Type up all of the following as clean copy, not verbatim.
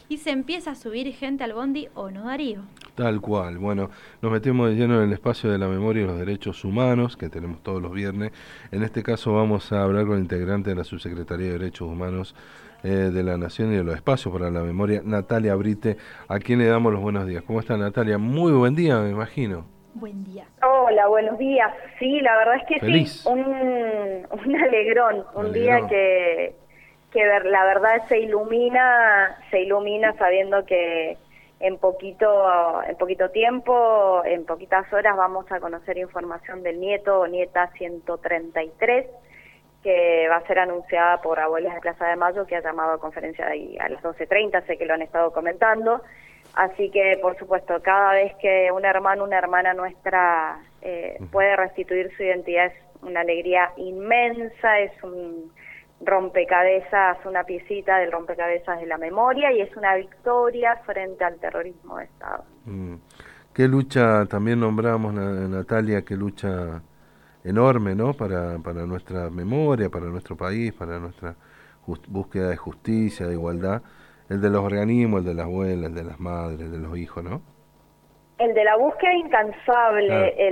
y se empieza a subir gente al bondi, ¿o no, Darío? Tal cual. Bueno, nos metemos de lleno en el espacio de la memoria y los derechos humanos que tenemos todos los viernes. En este caso vamos a hablar con el integrante de la Subsecretaría de Derechos Humanos de la Nación y de los Espacios para la Memoria, Natalia Brite, a quien le damos los buenos días. ¿Cómo está, Natalia? Muy buen día, me imagino. Buen día. Hola, buenos días. Sí, la verdad es que sí, Feliz. un alegrón, un día Alegrón. la verdad se ilumina sabiendo que en poquito tiempo, en poquitas horas vamos a conocer información del nieto o nieta 133, que va a ser anunciada por Abuelas de Plaza de Mayo, que ha llamado a conferencia ahí a las 12:30, sé que lo han estado comentando. Así que, por supuesto, cada vez que un hermano, una hermana nuestra puede restituir su identidad es una alegría inmensa, es un rompecabezas, una piecita del rompecabezas de la memoria y es una victoria frente al terrorismo de Estado. Qué lucha, también nombramos, Natalia, qué lucha enorme, ¿no? Para nuestra memoria, para nuestro país, para nuestra búsqueda de justicia, de igualdad. El de los organismos, el de las abuelas, el de las madres, el de los hijos, ¿no? El de la búsqueda Claro. incansable,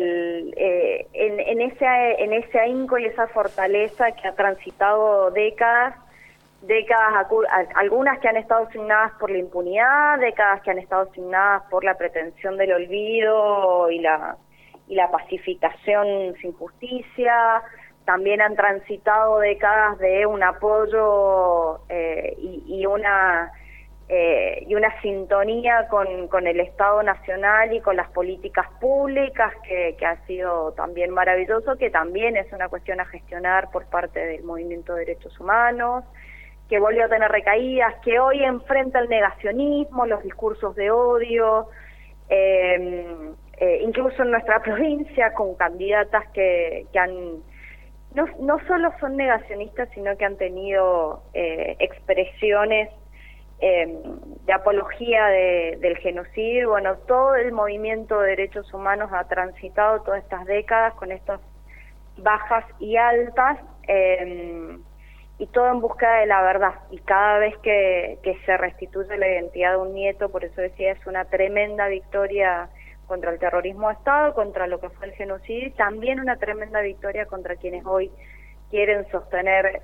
en ese ahínco y esa fortaleza que ha transitado décadas, algunas que han estado asignadas por la impunidad, décadas que han estado asignadas por la pretensión del olvido y la pacificación sin justicia. También han transitado décadas de un apoyo y una sintonía con el Estado Nacional y con las políticas públicas que ha sido también maravilloso, que también es una cuestión a gestionar por parte del Movimiento de Derechos Humanos, que volvió a tener recaídas, que hoy enfrenta el negacionismo, los discursos de odio, incluso en nuestra provincia con candidatas que han no solo son negacionistas, sino que han tenido expresiones de apología del genocidio. Bueno, todo el movimiento de derechos humanos ha transitado todas estas décadas con estas bajas y altas, y todo en busca de la verdad. Y cada vez que se restituye la identidad de un nieto, por eso decía, es una tremenda victoria contra el terrorismo de Estado, contra lo que fue el genocidio, y también una tremenda victoria contra quienes hoy quieren sostener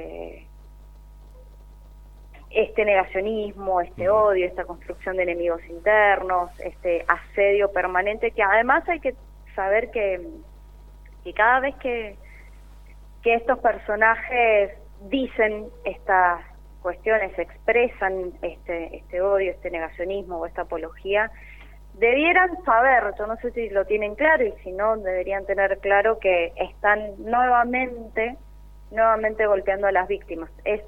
este negacionismo, este odio, esta construcción de enemigos internos, este asedio permanente, que además hay que saber que cada vez que estos personajes dicen estas cuestiones, expresan este odio, este negacionismo o esta apología, debieran saber, yo no sé si lo tienen claro, y si no, deberían tener claro que están nuevamente golpeando a las víctimas.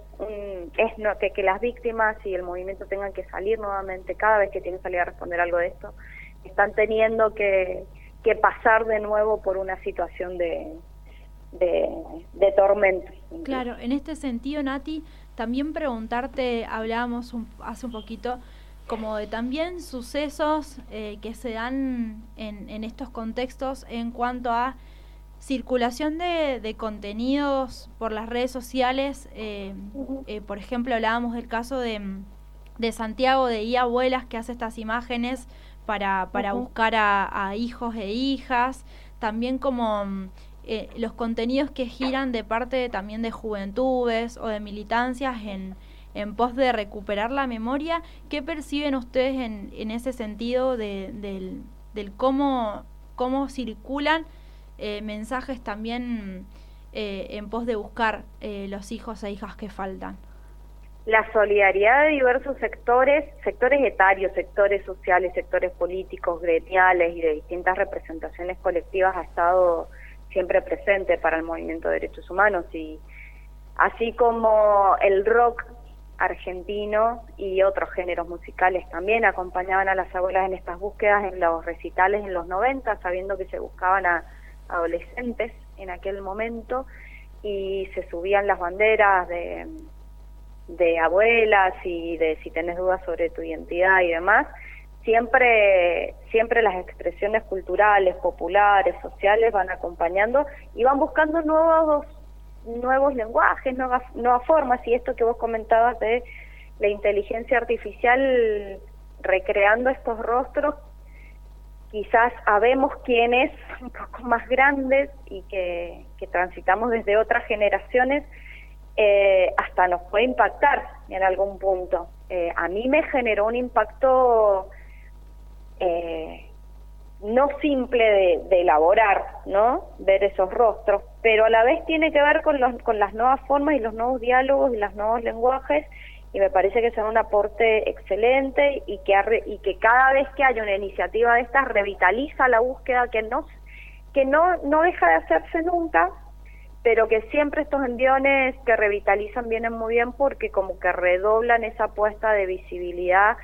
Que las víctimas y el movimiento tengan que salir nuevamente, cada vez que tienen que salir a responder algo de esto, están teniendo que pasar de nuevo por una situación de tormento. Claro, en este sentido, Nati, también preguntarte, hablábamos hace un poquito, como de también sucesos que se dan en estos contextos en cuanto a circulación de contenidos por las redes sociales. Por ejemplo, hablábamos del caso de Santiago, de Abuelas, que hace estas imágenes para buscar a hijos e hijas. También como los contenidos que giran de parte también de juventudes o de militancias en pos de recuperar la memoria. ¿Qué perciben ustedes en ese sentido del cómo circulan mensajes también en pos de buscar los hijos e hijas que faltan? La solidaridad de diversos sectores etarios, sectores sociales, sectores políticos, gremiales y de distintas representaciones colectivas ha estado siempre presente para el movimiento de derechos humanos, y así como el rock argentino y otros géneros musicales también acompañaban a las abuelas en estas búsquedas en los recitales en los 90, sabiendo que se buscaban a adolescentes en aquel momento, y se subían las banderas de abuelas y de si tenés dudas sobre tu identidad y demás. Siempre las expresiones culturales, populares, sociales van acompañando y van buscando nuevos lenguajes, nuevas formas, y esto que vos comentabas de la inteligencia artificial recreando estos rostros, quizás habemos quienes un poco más grandes y que transitamos desde otras generaciones, hasta nos puede impactar en algún punto. A mí me generó un impacto no simple de elaborar, ¿no? Ver esos rostros, pero a la vez tiene que ver con las nuevas formas y los nuevos diálogos y los nuevos lenguajes, y me parece que son un aporte excelente y que cada vez que hay una iniciativa de estas revitaliza la búsqueda, que no deja de hacerse nunca, pero que siempre estos enviones que revitalizan vienen muy bien porque como que redoblan esa apuesta de visibilidad,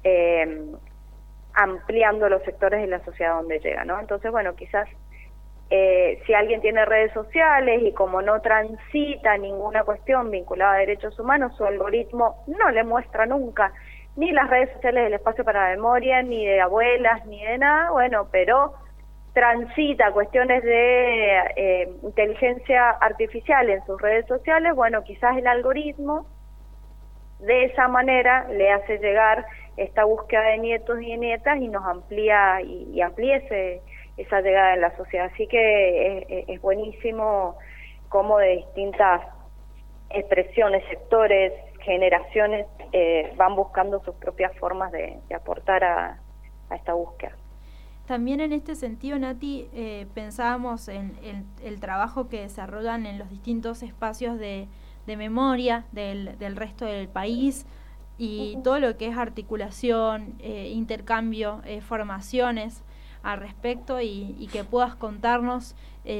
ampliando los sectores de la sociedad donde llega, ¿no? Entonces, bueno, quizás si alguien tiene redes sociales y como no transita ninguna cuestión vinculada a derechos humanos, su algoritmo no le muestra nunca ni las redes sociales del Espacio para la Memoria, ni de abuelas, ni de nada, bueno, pero transita cuestiones de inteligencia artificial en sus redes sociales, bueno, quizás el algoritmo de esa manera le hace llegar esta búsqueda de nietos y nietas y nos amplía y amplíe esa llegada en la sociedad. Así que es buenísimo cómo de distintas expresiones, sectores, generaciones van buscando sus propias formas de aportar a esta búsqueda. También en este sentido, Nati, pensábamos en el trabajo que desarrollan en los distintos espacios de memoria del resto del país y todo lo que es articulación, intercambio, formaciones al respecto y que puedas contarnos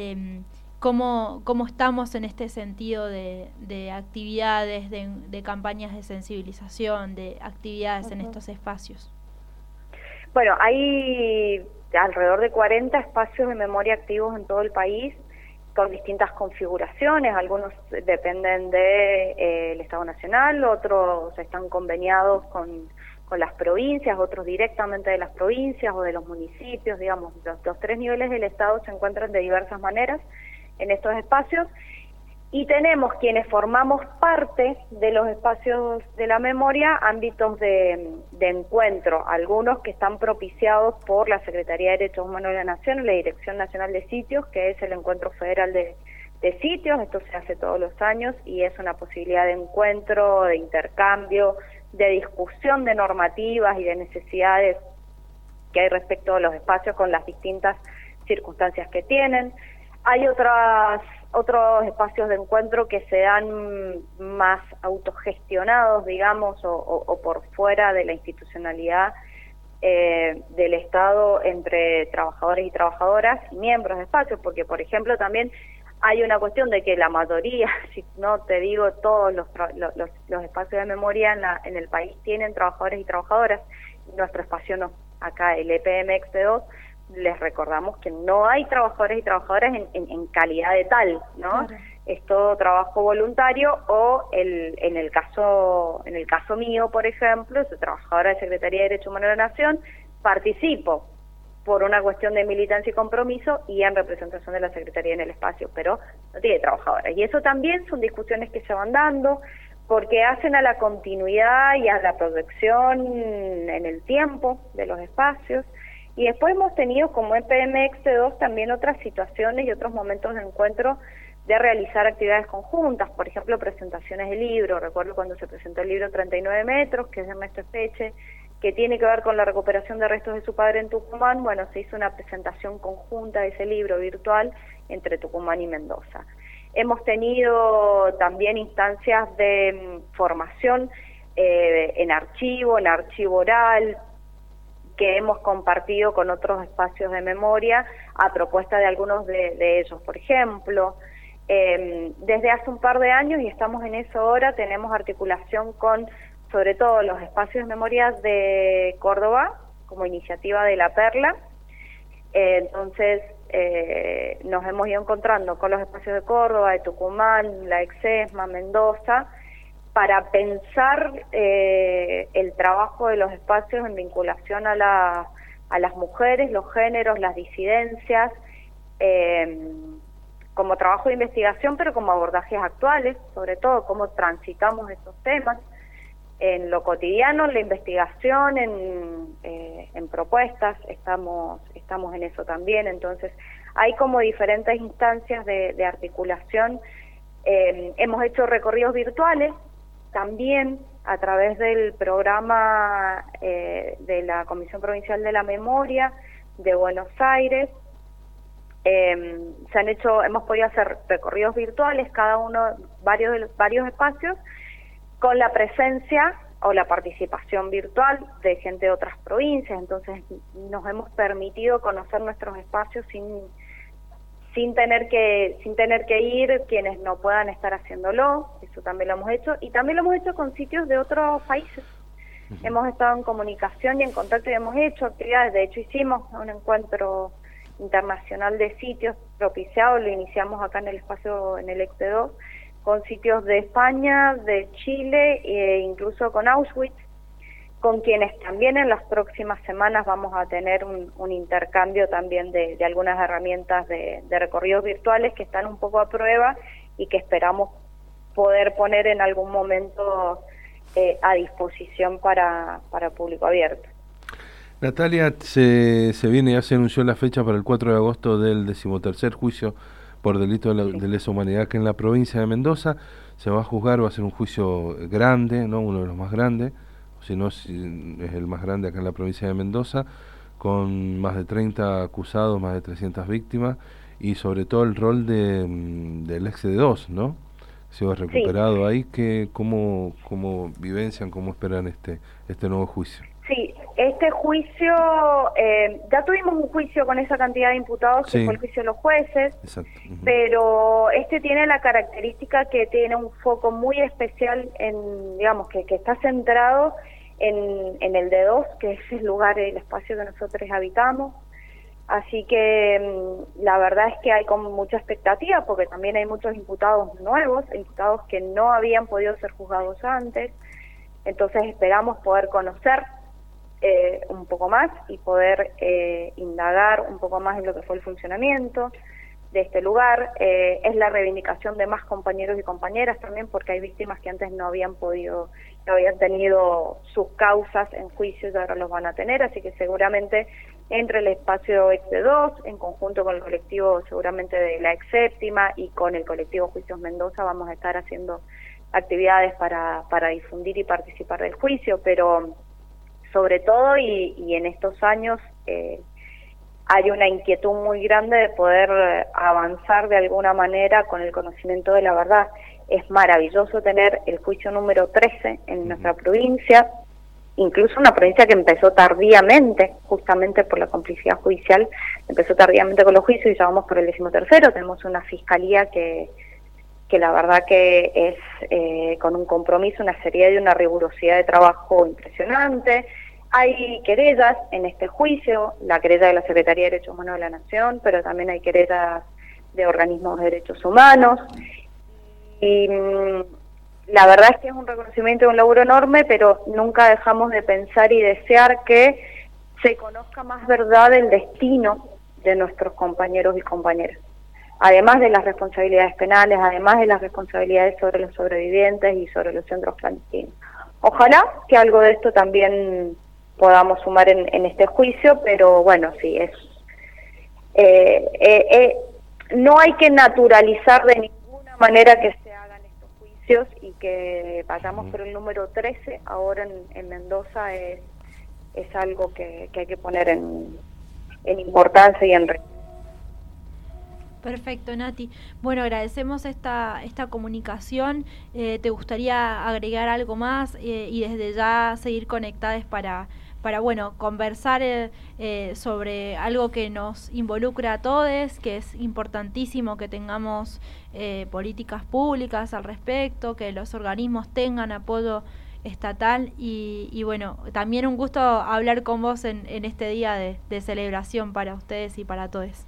cómo estamos en este sentido de actividades, de campañas de sensibilización, de actividades en estos espacios. Bueno, hay alrededor de 40 espacios de memoria activos en todo el país, con distintas configuraciones. Algunos dependen del Estado Nacional, otros están conveniados con las provincias, otros directamente de las provincias o de los municipios, digamos. Los tres niveles del Estado se encuentran de diversas maneras en estos espacios, y tenemos quienes formamos parte de los espacios de la memoria, ámbitos de encuentro, algunos que están propiciados por la Secretaría de Derechos Humanos de la Nación, la Dirección Nacional de Sitios, que es el Encuentro Federal de Sitios. Esto se hace todos los años y es una posibilidad de encuentro, de intercambio, de discusión de normativas y de necesidades que hay respecto a los espacios con las distintas circunstancias que tienen. Hay otros espacios de encuentro que se dan más autogestionados, digamos, o por fuera de la institucionalidad del Estado, entre trabajadores y trabajadoras y miembros de espacios, porque, por ejemplo, también hay una cuestión de que la mayoría, si no te digo todos los espacios de memoria en el país tienen trabajadores y trabajadoras. Nuestro espacio no. Acá el EPMXP2, les recordamos que no hay trabajadores y trabajadoras en calidad de tal, ¿no? Claro. Es todo trabajo voluntario, o en el caso mío, por ejemplo, soy trabajadora de Secretaría de Derechos Humanos de la Nación, participo por una cuestión de militancia y compromiso y en representación de la Secretaría en el espacio, pero no tiene trabajadoras. Y eso también son discusiones que se van dando, porque hacen a la continuidad y a la proyección en el tiempo de los espacios. Y después hemos tenido como EPMXP2 también otras situaciones y otros momentos de encuentro de realizar actividades conjuntas, por ejemplo, presentaciones de libros. Recuerdo cuando se presentó el libro 39 metros, que es de Ernesto Espeche, que tiene que ver con la recuperación de restos de su padre en Tucumán. Bueno, se hizo una presentación conjunta de ese libro virtual entre Tucumán y Mendoza. Hemos tenido también instancias de formación en archivo oral, que hemos compartido con otros espacios de memoria a propuesta de algunos de ellos. Por ejemplo, desde hace un par de años, y estamos en eso ahora, tenemos articulación con, sobre todo, los espacios de memoria de Córdoba, como iniciativa de La Perla. Entonces, nos hemos ido encontrando con los espacios de Córdoba, de Tucumán, la Exesma, Mendoza, para pensar el trabajo de los espacios en vinculación a las mujeres, los géneros, las disidencias, como trabajo de investigación, pero como abordajes actuales, sobre todo cómo transitamos estos temas. en lo cotidiano, en la investigación, en propuestas, estamos en eso también. Entonces hay como diferentes instancias de articulación. Hemos hecho recorridos virtuales también a través del programa de la Comisión Provincial de la Memoria de Buenos Aires. Hemos podido hacer recorridos virtuales, cada uno varios espacios, con la presencia o la participación virtual de gente de otras provincias. Entonces nos hemos permitido conocer nuestros espacios sin tener que ir quienes no puedan estar haciéndolo. Eso también lo hemos hecho, y también lo hemos hecho con sitios de otros países. Hemos estado en comunicación y en contacto y hemos hecho actividades. De hecho hicimos un encuentro internacional de sitios propiciado, lo iniciamos acá en el espacio, en el ECTE2, con sitios de España, de Chile e incluso con Auschwitz, con quienes también en las próximas semanas vamos a tener un intercambio también de algunas herramientas de recorridos virtuales que están un poco a prueba y que esperamos poder poner en algún momento a disposición para público abierto. Natalia, se viene, ya se anunció la fecha para el 4 de agosto del 13º juicio por delito de lesa humanidad que en la provincia de Mendoza se va a juzgar. Va a ser un juicio grande, ¿no? Uno de los más grandes, si no es el más grande acá en la provincia de Mendoza, con más de 30 acusados, más de 300 víctimas, y sobre todo el rol del ex-D2, ¿no? Se va recuperado. Sí. Ahí, ¿cómo vivencian, cómo esperan este nuevo juicio? Sí, este juicio, ya tuvimos un juicio con esa cantidad de imputados, que fue el juicio de los jueces. Exacto. Pero este tiene la característica que tiene un foco muy especial digamos, que está centrado en el D2, que es el lugar, el espacio que nosotros habitamos. Así que la verdad es que hay como mucha expectativa, porque también hay muchos imputados nuevos, imputados que no habían podido ser juzgados antes. Entonces esperamos poder conocer un poco más y poder indagar un poco más en lo que fue el funcionamiento de este lugar. Es la reivindicación de más compañeros y compañeras también, porque hay víctimas que antes no habían tenido sus causas en juicio y ahora los van a tener, así que seguramente entre el espacio ECTE2, en conjunto con el colectivo seguramente de la ex séptima y con el colectivo Juicios Mendoza, vamos a estar haciendo actividades para difundir y participar del juicio, pero sobre todo y en estos años hay una inquietud muy grande de poder avanzar de alguna manera con el conocimiento de la verdad. Es maravilloso tener el juicio número 13 en nuestra provincia, incluso una provincia que empezó tardíamente, justamente por la complicidad judicial, empezó tardíamente con los juicios y ya vamos por el 13º. Tenemos una fiscalía que la verdad que es con un compromiso, una seriedad y una rigurosidad de trabajo impresionante. Hay querellas en este juicio, la querella de la Secretaría de Derechos Humanos de la Nación, pero también hay querellas de organismos de derechos humanos. Y la verdad es que es un reconocimiento de un laburo enorme, pero nunca dejamos de pensar y desear que se conozca más verdad del destino de nuestros compañeros y compañeras. Además de las responsabilidades penales, además de las responsabilidades sobre los sobrevivientes y sobre los centros clandestinos. Ojalá que algo de esto también podamos sumar en este juicio, pero bueno, sí, no hay que naturalizar de ninguna manera que se hagan estos juicios y que vayamos por el número 13 ahora en Mendoza es algo que hay que poner en importancia y en riesgo. Perfecto, Nati. Bueno, agradecemos esta comunicación. ¿Te gustaría agregar algo más y desde ya seguir conectadas para bueno, conversar sobre algo que nos involucra a todos, que es importantísimo que tengamos políticas públicas al respecto, que los organismos tengan apoyo estatal y bueno, también un gusto hablar con vos en este día de celebración para ustedes y para todos.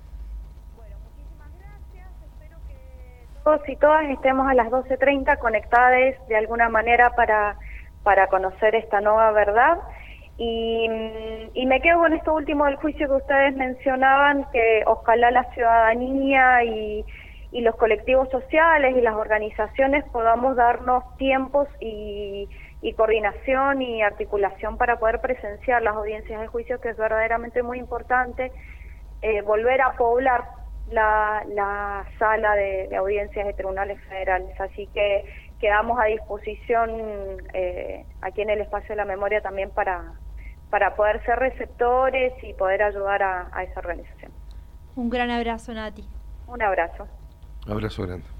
Todos y todas estemos a las 12:30 conectadas de alguna manera para conocer esta nueva verdad. Y me quedo con esto último del juicio que ustedes mencionaban, que ojalá la ciudadanía y los colectivos sociales y las organizaciones podamos darnos tiempos y y coordinación y articulación para poder presenciar las audiencias de juicio, que es verdaderamente muy importante, volver a poblar la sala de audiencias de tribunales federales. Así que quedamos a disposición aquí en el Espacio de la Memoria también para poder ser receptores y poder ayudar a esa organización. Un gran abrazo, Nati. Un abrazo. Abrazo grande.